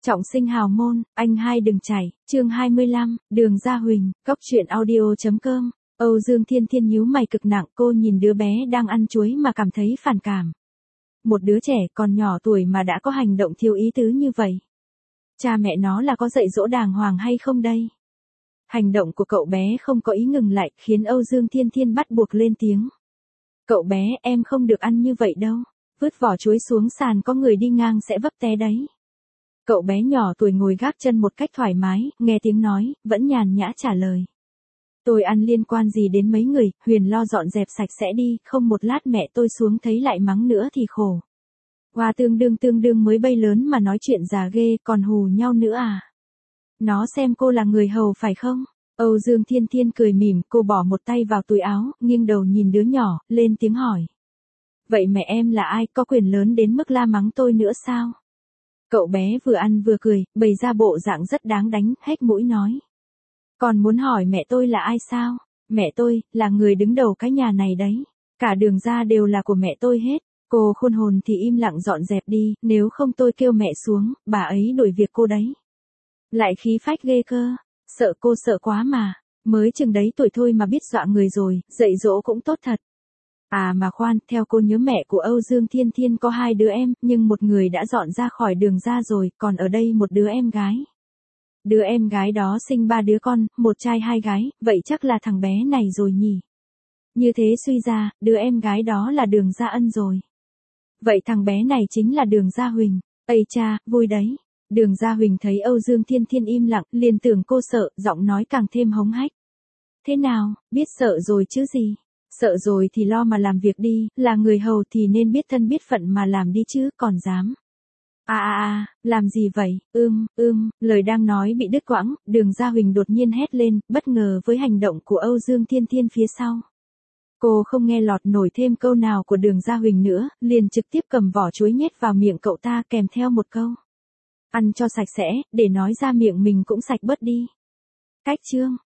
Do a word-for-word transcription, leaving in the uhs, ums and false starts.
Trọng sinh hào môn, anh hai đừng chảy, chương hai mươi lăm, Đường Gia Huỳnh, cốc truyện audio chấm com. Âu Dương Thiên Thiên nhíu mày cực nặng, cô nhìn đứa bé đang ăn chuối mà cảm thấy phản cảm. Một đứa trẻ còn nhỏ tuổi mà đã có hành động thiếu ý tứ như vậy. Cha mẹ nó là có dạy dỗ đàng hoàng hay không đây? Hành động của cậu bé không có ý ngừng lại, khiến Âu Dương Thiên Thiên bắt buộc lên tiếng. Cậu bé, em không được ăn như vậy đâu. Vứt vỏ chuối xuống sàn, có người đi ngang sẽ vấp té đấy. Cậu bé nhỏ tuổi ngồi gác chân một cách thoải mái, nghe tiếng nói, vẫn nhàn nhã trả lời. Tôi ăn liên quan gì đến mấy người, Huyền lo dọn dẹp sạch sẽ đi, không một lát mẹ tôi xuống thấy lại mắng nữa thì khổ. Hoa tương đương tương đương mới bay lớn mà nói chuyện già ghê, còn hù nhau nữa à? Nó xem cô là người hầu phải không? Âu Dương Thiên Thiên cười mỉm, cô bỏ một tay vào túi áo, nghiêng đầu nhìn đứa nhỏ, lên tiếng hỏi. Vậy mẹ em là ai, có quyền lớn đến mức la mắng tôi nữa sao? Cậu bé vừa ăn vừa cười, bày ra bộ dạng rất đáng đánh, hét mũi nói. Còn muốn hỏi mẹ tôi là ai sao? Mẹ tôi, là người đứng đầu cái nhà này đấy. Cả Đường gia đều là của mẹ tôi hết. Cô khôn hồn thì im lặng dọn dẹp đi, nếu không tôi kêu mẹ xuống, bà ấy đuổi việc cô đấy. Lại khí phách ghê cơ. Sợ cô sợ quá mà. Mới chừng đấy tuổi thôi mà biết dọa người rồi, dạy dỗ cũng tốt thật. À mà khoan, theo cô nhớ mẹ của Âu Dương Thiên Thiên có hai đứa em, nhưng một người đã dọn ra khỏi Đường gia rồi, còn ở đây một đứa em gái. Đứa em gái đó sinh ba đứa con, một trai hai gái, vậy chắc là thằng bé này rồi nhỉ? Như thế suy ra, đứa em gái đó là Đường Gia Ân rồi. Vậy thằng bé này chính là Đường Gia Huỳnh. Ây cha, vui đấy. Đường Gia Huỳnh thấy Âu Dương Thiên Thiên im lặng, liền tưởng cô sợ, giọng nói càng thêm hống hách. Thế nào, biết sợ rồi chứ gì? Sợ rồi thì lo mà làm việc đi, là người hầu thì nên biết thân biết phận mà làm đi chứ, còn dám. À à à, làm gì vậy, ưm, ưm, lời đang nói bị đứt quãng, Đường Gia Huỳnh đột nhiên hét lên, bất ngờ với hành động của Âu Dương Thiên Thiên phía sau. Cô không nghe lọt nổi thêm câu nào của Đường Gia Huỳnh nữa, liền trực tiếp cầm vỏ chuối nhét vào miệng cậu ta kèm theo một câu. Ăn cho sạch sẽ, để nói ra miệng mình cũng sạch bớt đi. Cách chương.